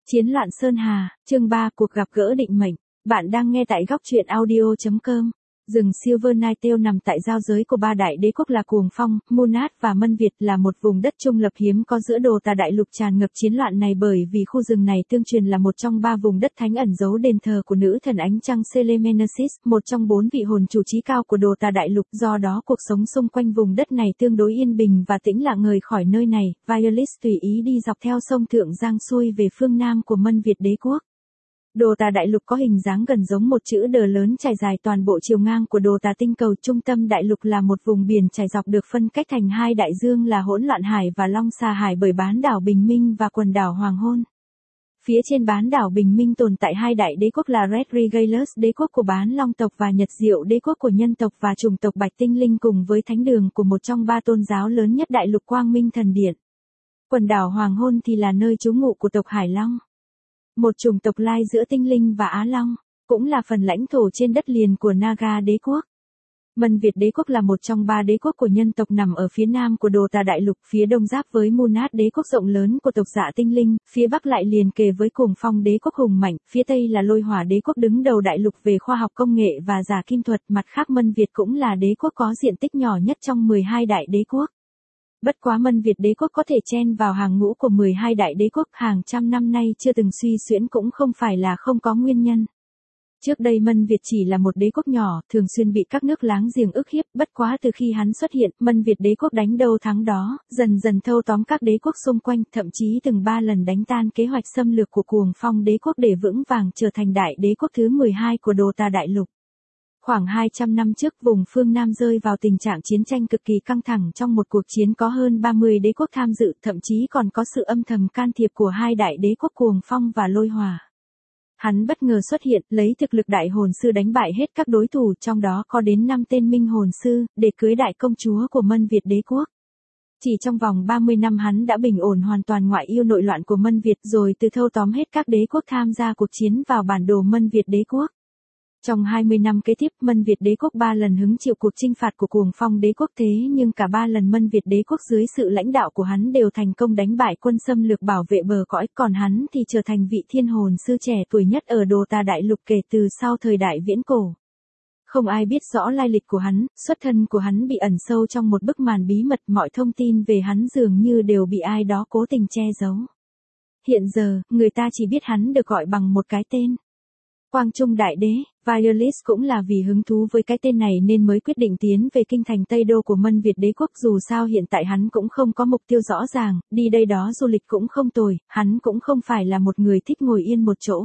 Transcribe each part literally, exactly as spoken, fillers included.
Chiến loạn Sơn Hà, chương ba, cuộc gặp gỡ định mệnh. Bạn đang nghe tại góc truyện audio chấm com. Rừng Silver Nightingale nằm tại giao giới của ba đại đế quốc là Cuồng Phong, Munat và Mân Việt, là một vùng đất trung lập hiếm có giữa Đồ Tà Đại Lục tràn ngập chiến loạn này, bởi vì khu rừng này tương truyền là một trong ba vùng đất thánh ẩn giấu đền thờ của nữ thần ánh trăng Selemenesis, một trong bốn vị hồn chủ trí cao của Đồ Tà Đại Lục. Do đó cuộc sống xung quanh vùng đất này tương đối yên bình và tĩnh lặng. Rời khỏi nơi này, Violet tùy ý đi dọc theo sông Thượng Giang xuôi về phương nam của Mân Việt đế quốc. Đồ Tà Đại Lục có hình dáng gần giống một chữ đờ lớn trải dài toàn bộ chiều ngang của Đồ Tà tinh cầu. Trung tâm đại lục là một vùng biển trải dọc được phân cách thành hai đại dương là Hỗn Loạn Hải và Long Xà Hải bởi bán đảo Bình Minh và quần đảo Hoàng Hôn. Phía trên bán đảo Bình Minh tồn tại hai đại đế quốc là Red Regalus đế quốc của bán long tộc và Nhật Diệu đế quốc của nhân tộc và chủng tộc Bạch Tinh Linh, cùng với thánh đường của một trong ba tôn giáo lớn nhất đại lục Quang Minh Thần Điện. Quần đảo Hoàng Hôn thì là nơi trú ngụ của tộc Hải Long, một chủng tộc lai giữa Tinh Linh và Á Long, cũng là phần lãnh thổ trên đất liền của Naga đế quốc. Mân Việt đế quốc là một trong ba đế quốc của nhân tộc nằm ở phía nam của Đồ Tà Đại Lục, phía đông giáp với Munat đế quốc rộng lớn của tộc Dạ Tinh Linh, phía bắc lại liền kề với Cuồng Phong đế quốc hùng mạnh, phía tây là Lôi Hỏa đế quốc đứng đầu đại lục về khoa học công nghệ và giả kim thuật. Mặt khác, Mân Việt cũng là đế quốc có diện tích nhỏ nhất trong mười hai đại đế quốc. Bất quá Mân Việt đế quốc có thể chen vào hàng ngũ của mười hai đại đế quốc hàng trăm năm nay chưa từng suy xuyễn cũng không phải là không có nguyên nhân. Trước đây Mân Việt chỉ là một đế quốc nhỏ, thường xuyên bị các nước láng giềng ức hiếp, bất quá từ khi hắn xuất hiện, Mân Việt đế quốc đánh đâu thắng đó, dần dần thâu tóm các đế quốc xung quanh, thậm chí từng ba lần đánh tan kế hoạch xâm lược của Cuồng Phong đế quốc để vững vàng trở thành đại đế quốc thứ mười hai của Đồ Tà Đại Lục. Khoảng hai trăm năm trước, vùng phương Nam rơi vào tình trạng chiến tranh cực kỳ căng thẳng. Trong một cuộc chiến có hơn ba mươi đế quốc tham dự, thậm chí còn có sự âm thầm can thiệp của hai đại đế quốc Cuồng Phong và Lôi Hỏa. Hắn bất ngờ xuất hiện, lấy thực lực đại hồn sư đánh bại hết các đối thủ, trong đó có đến năm tên minh hồn sư, để cưới đại công chúa của Mân Việt đế quốc. Chỉ trong vòng ba mươi năm hắn đã bình ổn hoàn toàn ngoại yêu nội loạn của Mân Việt, rồi từ thâu tóm hết các đế quốc tham gia cuộc chiến vào bản đồ Mân Việt đế quốc. Trong hai mươi năm kế tiếp, Mân Việt đế quốc ba lần hứng chịu cuộc chinh phạt của Cuồng Phong đế quốc, thế nhưng cả ba lần Mân Việt đế quốc dưới sự lãnh đạo của hắn đều thành công đánh bại quân xâm lược, bảo vệ bờ cõi, còn hắn thì trở thành vị thiên hồn sư trẻ tuổi nhất ở Đồ Tà Đại Lục kể từ sau thời đại viễn cổ. Không ai biết rõ lai lịch của hắn, xuất thân của hắn bị ẩn sâu trong một bức màn bí mật, mọi thông tin về hắn dường như đều bị ai đó cố tình che giấu. Hiện giờ, người ta chỉ biết hắn được gọi bằng một cái tên: Quang Trung Đại Đế. Violet cũng là vì hứng thú với cái tên này nên mới quyết định tiến về kinh thành Tây Đô của Mân Việt đế quốc. Dù sao hiện tại hắn cũng không có mục tiêu rõ ràng, đi đây đó du lịch cũng không tồi, hắn cũng không phải là một người thích ngồi yên một chỗ.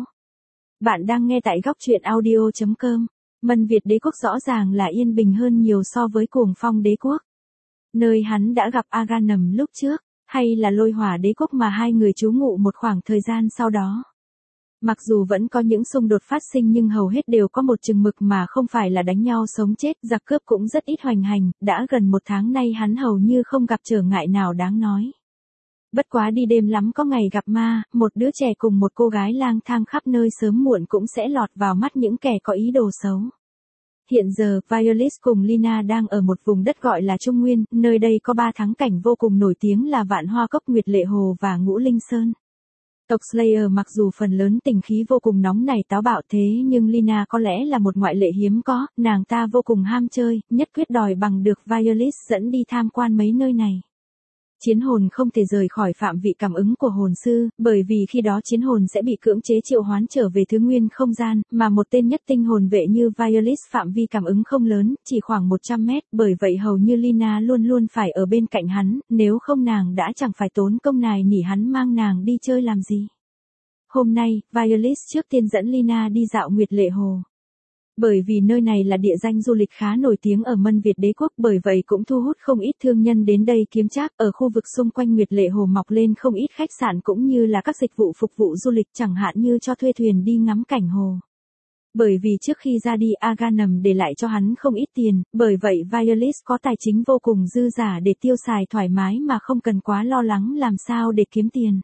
Bạn đang nghe tại góc truyện audio chấm com. Mân Việt đế quốc rõ ràng là yên bình hơn nhiều so với Cuồng Phong đế quốc, nơi hắn đã gặp Aghanim lúc trước, hay là Lôi Hỏa đế quốc mà hai người trú ngụ một khoảng thời gian sau đó. Mặc dù vẫn có những xung đột phát sinh nhưng hầu hết đều có một chừng mực mà không phải là đánh nhau sống chết, giặc cướp cũng rất ít hoành hành, đã gần một tháng nay hắn hầu như không gặp trở ngại nào đáng nói. Bất quá đi đêm lắm có ngày gặp ma, một đứa trẻ cùng một cô gái lang thang khắp nơi sớm muộn cũng sẽ lọt vào mắt những kẻ có ý đồ xấu. Hiện giờ, Violet cùng Lina đang ở một vùng đất gọi là Trung Nguyên, nơi đây có ba thắng cảnh vô cùng nổi tiếng là Vạn Hoa Cốc, Nguyệt Lệ Hồ và Ngũ Linh Sơn. Tộc Slayer mặc dù phần lớn tình khí vô cùng nóng nảy táo bạo, thế nhưng Lina có lẽ là một ngoại lệ hiếm có, nàng ta vô cùng ham chơi, nhất quyết đòi bằng được Violet dẫn đi tham quan mấy nơi này. Chiến hồn không thể rời khỏi phạm vị cảm ứng của hồn sư, bởi vì khi đó chiến hồn sẽ bị cưỡng chế triệu hoán trở về thứ nguyên không gian, mà một tên nhất tinh hồn vệ như Violet phạm vi cảm ứng không lớn, chỉ khoảng một trăm mét, bởi vậy hầu như Lina luôn luôn phải ở bên cạnh hắn, nếu không nàng đã chẳng phải tốn công nài nỉ hắn mang nàng đi chơi làm gì. Hôm nay, Violet trước tiên dẫn Lina đi dạo Nguyệt Lệ Hồ. Bởi vì nơi này là địa danh du lịch khá nổi tiếng ở Mân Việt đế quốc, bởi vậy cũng thu hút không ít thương nhân đến đây kiếm trác. Ở khu vực xung quanh Nguyệt Lệ Hồ mọc lên không ít khách sạn cũng như là các dịch vụ phục vụ du lịch, chẳng hạn như cho thuê thuyền đi ngắm cảnh hồ. Bởi vì trước khi ra đi Aghanim để lại cho hắn không ít tiền, bởi vậy Violet có tài chính vô cùng dư dả để tiêu xài thoải mái mà không cần quá lo lắng làm sao để kiếm tiền.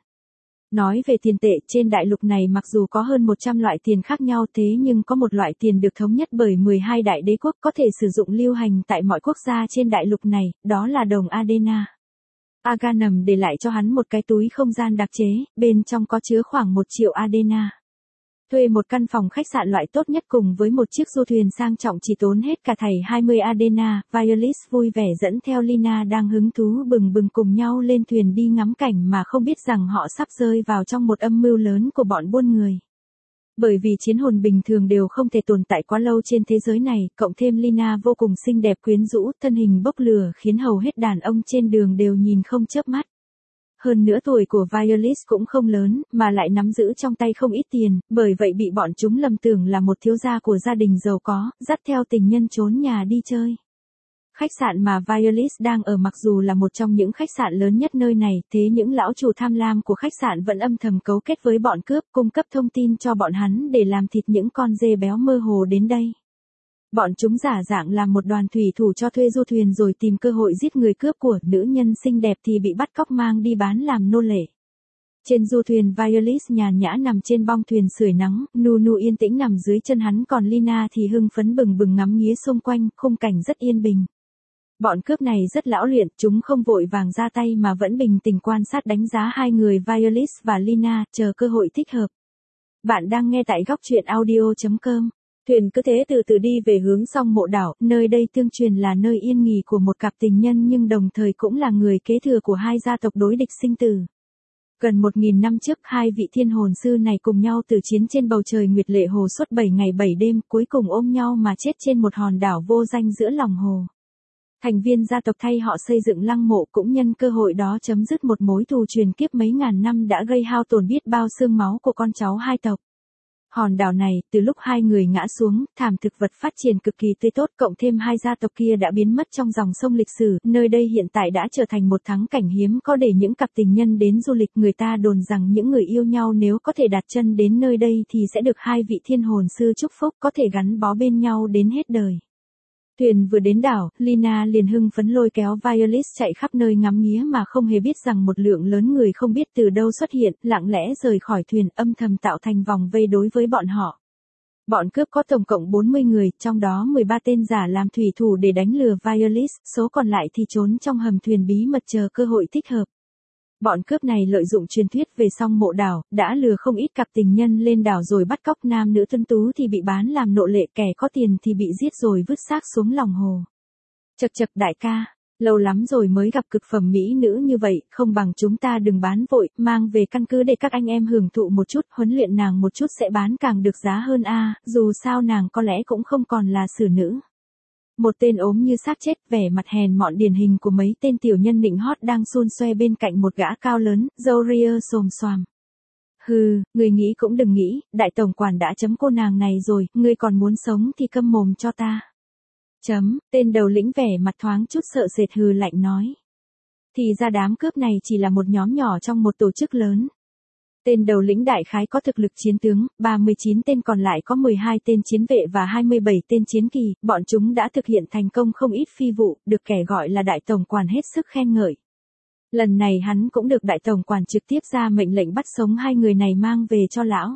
Nói về tiền tệ, trên đại lục này mặc dù có hơn một trăm loại tiền khác nhau, thế nhưng có một loại tiền được thống nhất bởi mười hai đại đế quốc, có thể sử dụng lưu hành tại mọi quốc gia trên đại lục này, đó là đồng Adena. Aghanim để lại cho hắn một cái túi không gian đặc chế, bên trong có chứa khoảng một triệu Adena. Thuê một căn phòng khách sạn loại tốt nhất cùng với một chiếc du thuyền sang trọng chỉ tốn hết cả thảy hai mươi Adena, Violet vui vẻ dẫn theo Lina đang hứng thú bừng bừng cùng nhau lên thuyền đi ngắm cảnh mà không biết rằng họ sắp rơi vào trong một âm mưu lớn của bọn buôn người. Bởi vì chiến hồn bình thường đều không thể tồn tại quá lâu trên thế giới này, cộng thêm Lina vô cùng xinh đẹp quyến rũ, thân hình bốc lửa khiến hầu hết đàn ông trên đường đều nhìn không chớp mắt. Hơn nữa tuổi của Violet cũng không lớn, mà lại nắm giữ trong tay không ít tiền, bởi vậy bị bọn chúng lầm tưởng là một thiếu gia của gia đình giàu có, dắt theo tình nhân trốn nhà đi chơi. Khách sạn mà Violet đang ở mặc dù là một trong những khách sạn lớn nhất nơi này, thế những lão chủ tham lam của khách sạn vẫn âm thầm cấu kết với bọn cướp, cung cấp thông tin cho bọn hắn để làm thịt những con dê béo mơ hồ đến đây. Bọn chúng giả dạng làm một đoàn thủy thủ cho thuê du thuyền rồi tìm cơ hội giết người cướp của nữ nhân xinh đẹp thì bị bắt cóc mang đi bán làm nô lệ. Trên du thuyền Violet nhàn nhã nằm trên bong thuyền sưởi nắng, Nunu yên tĩnh nằm dưới chân hắn còn Lina thì hưng phấn bừng bừng ngắm nghía xung quanh, khung cảnh rất yên bình. Bọn cướp này rất lão luyện, chúng không vội vàng ra tay mà vẫn bình tĩnh quan sát đánh giá hai người Violet và Lina, chờ cơ hội thích hợp. Bạn đang nghe tại góc truyện audio chấm com. Thuyền cứ thế từ từ đi về hướng Song Mộ Đảo, nơi đây tương truyền là nơi yên nghỉ của một cặp tình nhân nhưng đồng thời cũng là người kế thừa của hai gia tộc đối địch sinh tử. Gần một nghìn năm trước, hai vị thiên hồn sư này cùng nhau từ chiến trên bầu trời nguyệt lệ hồ suốt bảy ngày bảy đêm, cuối cùng ôm nhau mà chết trên một hòn đảo vô danh giữa lòng hồ. Thành viên gia tộc thay họ xây dựng lăng mộ cũng nhân cơ hội đó chấm dứt một mối thù truyền kiếp mấy ngàn năm đã gây hao tổn biết bao xương máu của con cháu hai tộc. Hòn đảo này, từ lúc hai người ngã xuống, thảm thực vật phát triển cực kỳ tươi tốt, cộng thêm hai gia tộc kia đã biến mất trong dòng sông lịch sử, nơi đây hiện tại đã trở thành một thắng cảnh hiếm có để những cặp tình nhân đến du lịch. Người ta đồn rằng những người yêu nhau nếu có thể đặt chân đến nơi đây thì sẽ được hai vị thiên hồn sư chúc phúc, có thể gắn bó bên nhau đến hết đời. Thuyền vừa đến đảo, Lina liền hưng phấn lôi kéo Violet chạy khắp nơi ngắm nghía mà không hề biết rằng một lượng lớn người không biết từ đâu xuất hiện, lặng lẽ rời khỏi thuyền, âm thầm tạo thành vòng vây đối với bọn họ. Bọn cướp có tổng cộng bốn mươi người, trong đó mười ba tên giả làm thủy thủ để đánh lừa Violet, số còn lại thì trốn trong hầm thuyền bí mật chờ cơ hội thích hợp. Bọn cướp này lợi dụng truyền thuyết về Song Mộ Đảo, đã lừa không ít cặp tình nhân lên đảo rồi bắt cóc, nam nữ tuấn tú thì bị bán làm nô lệ, kẻ có tiền thì bị giết rồi vứt xác xuống lòng hồ. Chậc chậc đại ca, lâu lắm rồi mới gặp cực phẩm mỹ nữ như vậy, không bằng chúng ta đừng bán vội, mang về căn cứ để các anh em hưởng thụ một chút, huấn luyện nàng một chút sẽ bán càng được giá hơn a, dù sao nàng có lẽ cũng không còn là xử nữ. Một tên ốm như xác chết, vẻ mặt hèn mọn điển hình của mấy tên tiểu nhân nịnh hót đang xun xoe bên cạnh một gã cao lớn, râu ria xồm xoàm. Hừ, người nghĩ cũng đừng nghĩ, đại tổng quản đã chấm cô nàng này rồi, ngươi còn muốn sống thì câm mồm cho ta. Chấm, tên đầu lĩnh vẻ mặt thoáng chút sợ sệt hừ lạnh nói. Thì ra đám cướp này chỉ là một nhóm nhỏ trong một tổ chức lớn. Tên đầu lĩnh đại khái có thực lực chiến tướng, ba mươi chín tên còn lại có mười hai tên chiến vệ và hai mươi bảy tên chiến kỳ, bọn chúng đã thực hiện thành công không ít phi vụ, được kẻ gọi là đại tổng quản hết sức khen ngợi. Lần này hắn cũng được đại tổng quản trực tiếp ra mệnh lệnh bắt sống hai người này mang về cho lão.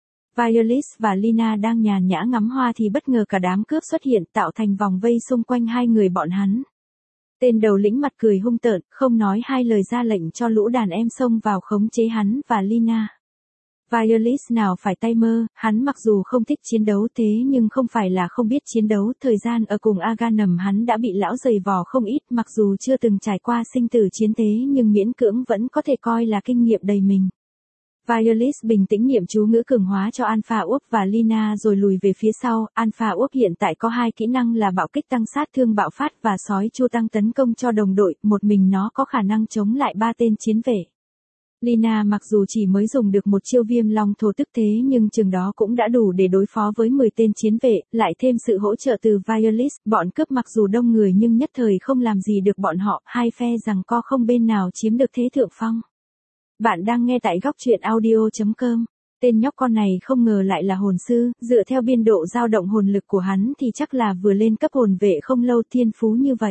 Violet và Lina đang nhàn nhã ngắm hoa thì bất ngờ cả đám cướp xuất hiện tạo thành vòng vây xung quanh hai người bọn hắn. Tên đầu lĩnh mặt cười hung tợn, không nói hai lời ra lệnh cho lũ đàn em xông vào khống chế hắn và Lina. Violet nào phải tay mơ, hắn mặc dù không thích chiến đấu thế nhưng không phải là không biết chiến đấu, thời gian ở cùng Aghanim hắn đã bị lão giày vò không ít, mặc dù chưa từng trải qua sinh tử chiến thế nhưng miễn cưỡng vẫn có thể coi là kinh nghiệm đầy mình. Violet bình tĩnh niệm chú ngữ cường hóa cho Alpha Úp và Lina rồi lùi về phía sau. Alpha Úp hiện tại có hai kỹ năng là bạo kích tăng sát thương bạo phát và sói chu tăng tấn công cho đồng đội, một mình nó có khả năng chống lại ba tên chiến vệ. Lina mặc dù chỉ mới dùng được một chiêu viêm long thổ tức thế nhưng chừng đó cũng đã đủ để đối phó với mười tên chiến vệ, lại thêm sự hỗ trợ từ Violet, bọn cướp mặc dù đông người nhưng nhất thời không làm gì được bọn họ, hai phe giằng co không bên nào chiếm được thế thượng phong. Bạn đang nghe tại góc truyện audio chấm com. Tên nhóc con này không ngờ lại là hồn sư, dựa theo biên độ dao động hồn lực của hắn thì chắc là vừa lên cấp hồn vệ không lâu, thiên phú như vậy.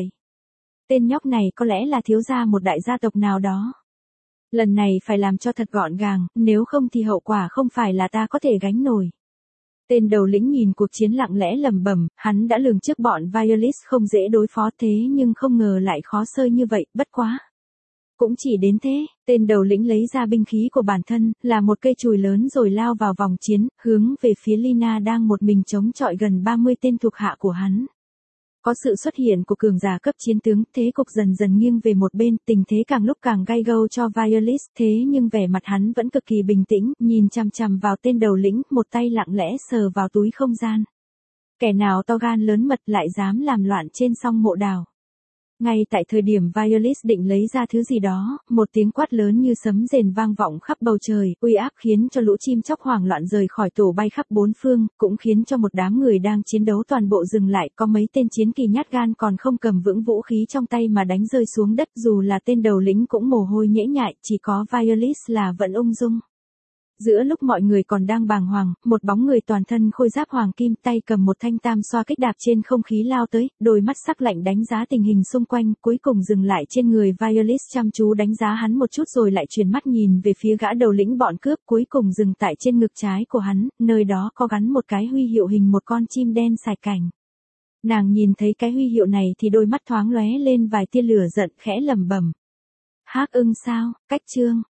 Tên nhóc này có lẽ là thiếu gia một đại gia tộc nào đó. Lần này phải làm cho thật gọn gàng, nếu không thì hậu quả không phải là ta có thể gánh nổi. Tên đầu lĩnh nhìn cuộc chiến lặng lẽ lẩm bẩm, hắn đã lường trước bọn Violet không dễ đối phó thế nhưng không ngờ lại khó xơi như vậy, bất quá. Cũng chỉ đến thế, tên đầu lĩnh lấy ra binh khí của bản thân, là một cây chùy lớn rồi lao vào vòng chiến, hướng về phía Lina đang một mình chống chọi gần ba mươi tên thuộc hạ của hắn. Có sự xuất hiện của cường giả cấp chiến tướng, thế cục dần dần nghiêng về một bên, tình thế càng lúc càng gay go cho Violet, thế nhưng vẻ mặt hắn vẫn cực kỳ bình tĩnh, nhìn chằm chằm vào tên đầu lĩnh, một tay lặng lẽ sờ vào túi không gian. Kẻ nào to gan lớn mật lại dám làm loạn trên song mộ đào. Ngay tại thời điểm Violet định lấy ra thứ gì đó, một tiếng quát lớn như sấm rền vang vọng khắp bầu trời, uy áp khiến cho lũ chim chóc hoảng loạn rời khỏi tổ bay khắp bốn phương, cũng khiến cho một đám người đang chiến đấu toàn bộ dừng lại, có mấy tên chiến kỳ nhát gan còn không cầm vững vũ khí trong tay mà đánh rơi xuống đất, dù là tên đầu lĩnh cũng mồ hôi nhễ nhại, chỉ có Violet là vẫn ung dung. Giữa lúc mọi người còn đang bàng hoàng, một bóng người toàn thân khôi giáp hoàng kim tay cầm một thanh tam xoa kích đạp trên không khí lao tới, đôi mắt sắc lạnh đánh giá tình hình xung quanh, cuối cùng dừng lại trên người Violet chăm chú đánh giá hắn một chút rồi lại chuyển mắt nhìn về phía gã đầu lĩnh bọn cướp, cuối cùng dừng tại trên ngực trái của hắn, nơi đó có gắn một cái huy hiệu hình một con chim đen sải cành. Nàng nhìn thấy cái huy hiệu này thì đôi mắt thoáng lóe lên vài tia lửa giận, khẽ lẩm bẩm. Hắc ưng sao, cách chương.